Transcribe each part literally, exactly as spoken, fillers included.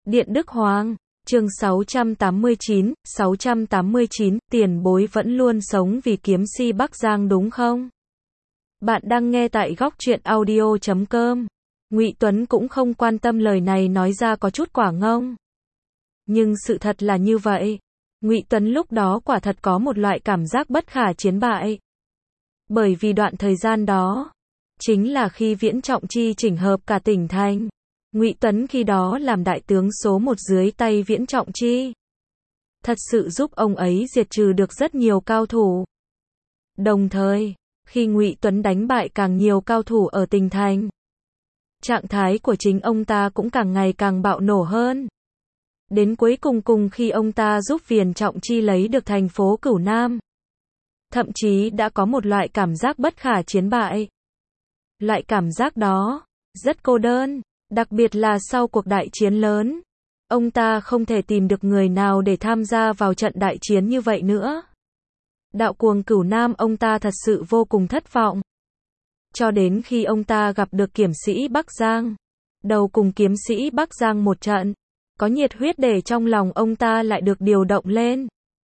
Điện Đức Hoàng, chương sáu trăm tám mươi chín, sáu trăm tám mươi chín, tiền bối vẫn luôn sống vì kiếm si Bắc Giang đúng không? Bạn đang nghe tại góc truyện audio chấm com. Ngụy Tuấn cũng không quan tâm lời này nói ra có chút quả ngông. Nhưng sự thật là như vậy. Ngụy Tuấn lúc đó quả thật có một loại cảm giác bất khả chiến bại. Bởi vì đoạn thời gian đó, chính là khi Viễn Trọng Chi chỉnh hợp cả tỉnh thành. Ngụy Tuấn khi đó làm đại tướng số một dưới tay Viễn Trọng Chi. Thật sự giúp ông ấy diệt trừ được rất nhiều cao thủ. Đồng thời, khi Ngụy Tuấn đánh bại càng nhiều cao thủ ở tỉnh thành, trạng thái của chính ông ta cũng càng ngày càng bạo nổ hơn. Đến cuối cùng cùng khi ông ta giúp Viễn Trọng Chi lấy được thành phố Cửu Nam, thậm chí đã có một loại cảm giác bất khả chiến bại. Loại cảm giác đó rất cô đơn, đặc biệt là sau cuộc đại chiến lớn. Ông ta không thể tìm được người nào để tham gia vào trận đại chiến như vậy nữa. Đạo cuồng Cửu Nam ông ta thật sự vô cùng thất vọng. Cho đến khi ông ta gặp được kiếm sĩ Bắc Giang. Đầu cùng kiếm sĩ Bắc Giang một trận. Có nhiệt huyết để trong lòng ông ta lại được điều động lên.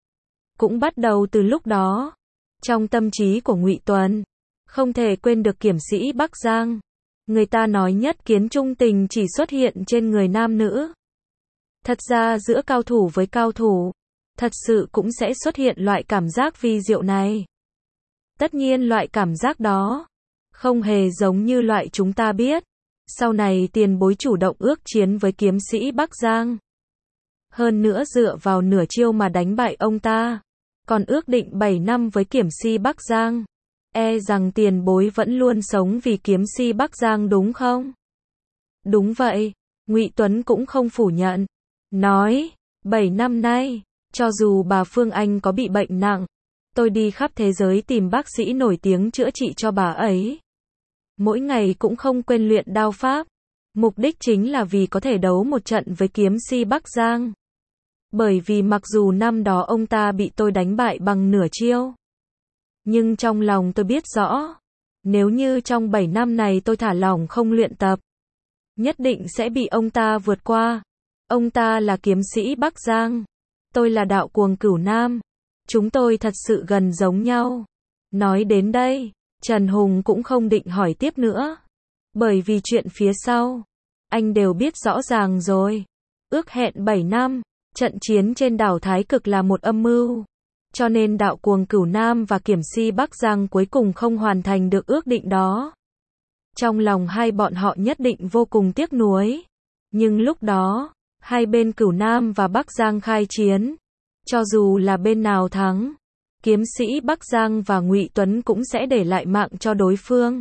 Cũng bắt đầu từ lúc đó. Trong tâm trí của Ngụy Tuấn, không thể quên được kiếm sĩ Bắc Giang. Người ta nói nhất kiến trung tình chỉ xuất hiện trên người nam nữ. Thật ra giữa cao thủ với cao thủ, thật sự cũng sẽ xuất hiện loại cảm giác vi diệu này. Tất nhiên loại cảm giác đó, không hề giống như loại chúng ta biết. Sau này tiền bối chủ động ước chiến với kiếm sĩ Bắc Giang. Hơn nữa dựa vào nửa chiêu mà đánh bại ông ta. Còn ước định bảy năm với kiếm si Bắc Giang. E rằng tiền bối vẫn luôn sống vì kiếm si Bắc Giang đúng không? Đúng vậy, Ngụy Tuấn cũng không phủ nhận. Nói, bảy năm nay, cho dù bà Phương Anh có bị bệnh nặng, tôi đi khắp thế giới tìm bác sĩ nổi tiếng chữa trị cho bà ấy. Mỗi ngày cũng không quên luyện đao pháp. Mục đích chính là vì có thể đấu một trận với kiếm si Bắc Giang. Bởi vì mặc dù năm đó ông ta bị tôi đánh bại bằng nửa chiêu, nhưng trong lòng tôi biết rõ, nếu như trong bảy năm này tôi thả lỏng không luyện tập, nhất định sẽ bị ông ta vượt qua. Ông ta là kiếm sĩ Bắc Giang, tôi là đạo cuồng Cửu Nam. Chúng tôi thật sự gần giống nhau. Nói đến đây, Trần Hùng cũng không định hỏi tiếp nữa. Bởi vì chuyện phía sau, anh đều biết rõ ràng rồi. Ước hẹn bảy năm, trận chiến trên đảo Thái Cực là một âm mưu. Cho nên đạo cuồng Cửu Nam và kiếm si Bắc Giang cuối cùng không hoàn thành được ước định đó. Trong lòng hai bọn họ nhất định vô cùng tiếc nuối. Nhưng lúc đó, hai bên Cửu Nam và Bắc Giang khai chiến. Cho dù là bên nào thắng, kiếm sĩ Bắc Giang và Ngụy Tuấn cũng sẽ để lại mạng cho đối phương.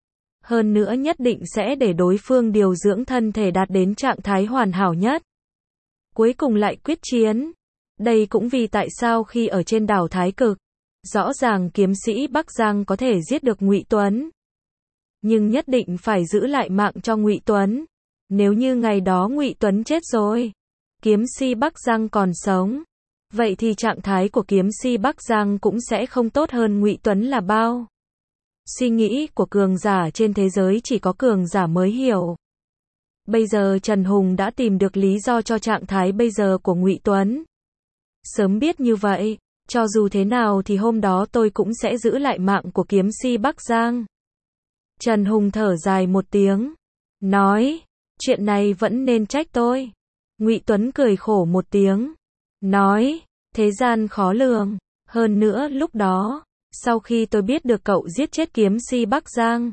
Hơn nữa nhất định sẽ để đối phương điều dưỡng thân thể đạt đến trạng thái hoàn hảo nhất. Cuối cùng lại quyết chiến. Đây cũng vì tại sao khi ở trên đảo Thái Cực, rõ ràng kiếm sĩ Bắc Giang có thể giết được Ngụy Tuấn. Nhưng nhất định phải giữ lại mạng cho Ngụy Tuấn. Nếu như ngày đó Ngụy Tuấn chết rồi, kiếm si Bắc Giang còn sống, vậy thì trạng thái của kiếm si Bắc Giang cũng sẽ không tốt hơn Ngụy Tuấn là bao. Suy nghĩ của cường giả trên thế giới chỉ có cường giả mới hiểu. Bây giờ Trần Hùng đã tìm được lý do cho trạng thái bây giờ của Ngụy Tuấn. Sớm biết như vậy, cho dù thế nào thì hôm đó tôi cũng sẽ giữ lại mạng của kiếm si Bắc Giang. Trần Hùng thở dài một tiếng, nói, chuyện này vẫn nên trách tôi. Ngụy Tuấn cười khổ một tiếng, nói, thế gian khó lường. Hơn nữa lúc đó, sau khi tôi biết được cậu giết chết kiếm si Bắc Giang,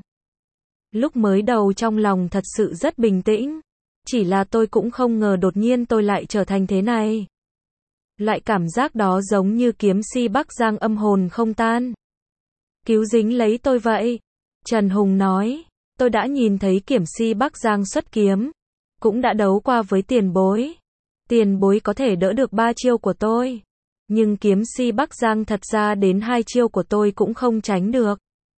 lúc mới đầu trong lòng thật sự rất bình tĩnh. Chỉ là tôi cũng không ngờ đột nhiên tôi lại trở thành thế này. Loại cảm giác đó giống như kiếm si Bắc Giang âm hồn không tan, cứu dính lấy tôi vậy. Trần Hùng nói, tôi đã nhìn thấy kiếm si Bắc Giang xuất kiếm, cũng đã đấu qua với tiền bối. Tiền bối có thể đỡ được ba chiêu của tôi, nhưng kiếm si Bắc Giang thật ra đến hai chiêu của tôi cũng không tránh được.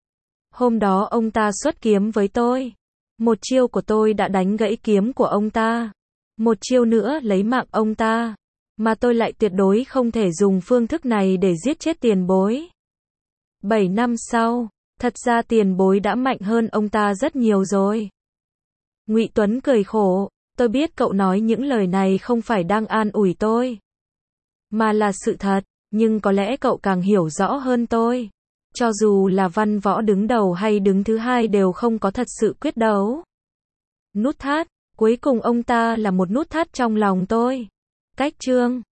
Hôm đó ông ta xuất kiếm với tôi, một chiêu của tôi đã đánh gãy kiếm của ông ta, một chiêu nữa lấy mạng ông ta. Mà tôi lại tuyệt đối không thể dùng phương thức này để giết chết tiền bối. Bảy năm sau, thật ra tiền bối đã mạnh hơn ông ta rất nhiều rồi. Ngụy Tuấn cười khổ, Tôi biết cậu nói những lời này không phải đang an ủi tôi, mà là sự thật, nhưng có lẽ cậu càng hiểu rõ hơn tôi. Cho dù là Văn Võ đứng đầu hay đứng thứ hai đều không có thật sự quyết đấu. Nút thắt, cuối cùng ông ta là một nút thắt trong lòng tôi. Cách chương